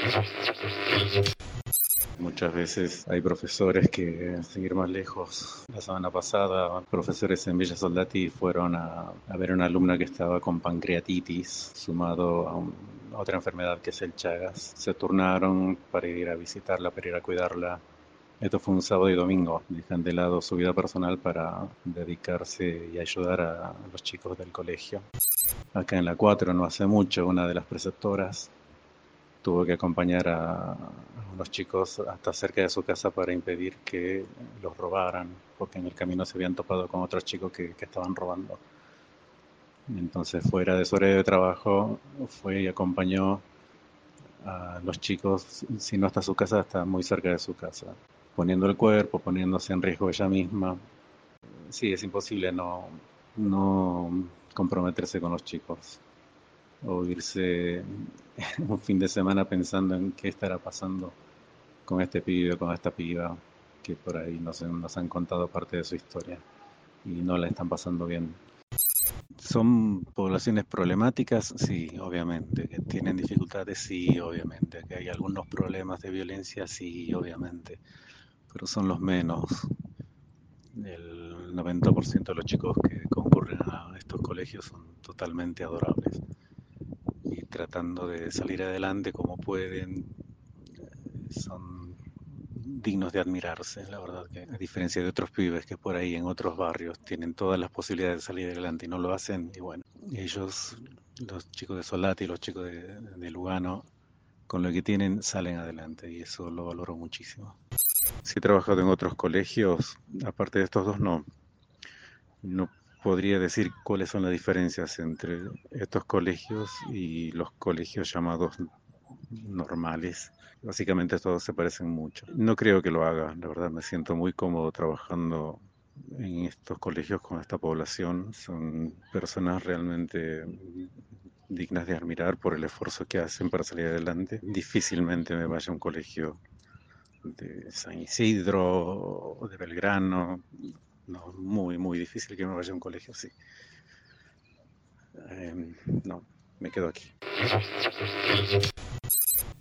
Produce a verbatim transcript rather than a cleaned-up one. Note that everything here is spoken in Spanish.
Muchas veces hay profesores que, sin ir más lejos, la semana pasada, profesores en Villa Soldati fueron a, a ver a una alumna que estaba con pancreatitis, sumado a, un, a otra enfermedad que es el Chagas. Se turnaron para ir a visitarla, para ir a cuidarla. Esto fue un sábado y domingo. Dejan de lado su vida personal para dedicarse y ayudar a, a los chicos del colegio. Acá en la cuatro, no hace mucho, una de las preceptoras tuvo que acompañar a, a unos chicos hasta cerca de su casa para impedir que los robaran, porque en el camino se habían topado con otros chicos que, que estaban robando. Entonces, fuera de su horario de trabajo, fue y acompañó a los chicos, si no hasta su casa, hasta muy cerca de su casa, poniendo el cuerpo, poniéndose en riesgo ella misma. Sí, es imposible no, no comprometerse con los chicos o irse un fin de semana pensando en qué estará pasando con este pibe, con esta piba, que por ahí nos, nos han contado parte de su historia y no la están pasando bien. ¿Son poblaciones problemáticas? Sí, obviamente. ¿Que tienen dificultades? Sí, obviamente. ¿Que hay algunos problemas de violencia? Sí, obviamente. Pero son los menos. El noventa por ciento de los chicos que concurren a estos colegios son totalmente adorables y tratando de salir adelante como pueden, son dignos de admirarse, la verdad, que a diferencia de otros pibes que por ahí en otros barrios tienen todas las posibilidades de salir adelante y no lo hacen, y bueno, ellos, los chicos de Solati y los chicos de, de Lugano, con lo que tienen salen adelante y eso lo valoro muchísimo. Si he trabajado en otros colegios, aparte de estos dos, no, no podría decir cuáles son las diferencias entre estos colegios y los colegios llamados normales. Básicamente todos se parecen mucho. No creo que lo haga, la verdad me siento muy cómodo trabajando en estos colegios con esta población. Son personas realmente dignas de admirar por el esfuerzo que hacen para salir adelante. Difícilmente me vaya a un colegio de San Isidro o de Belgrano. No, muy, muy difícil que me vaya a un colegio así. Eh, no, me quedo aquí.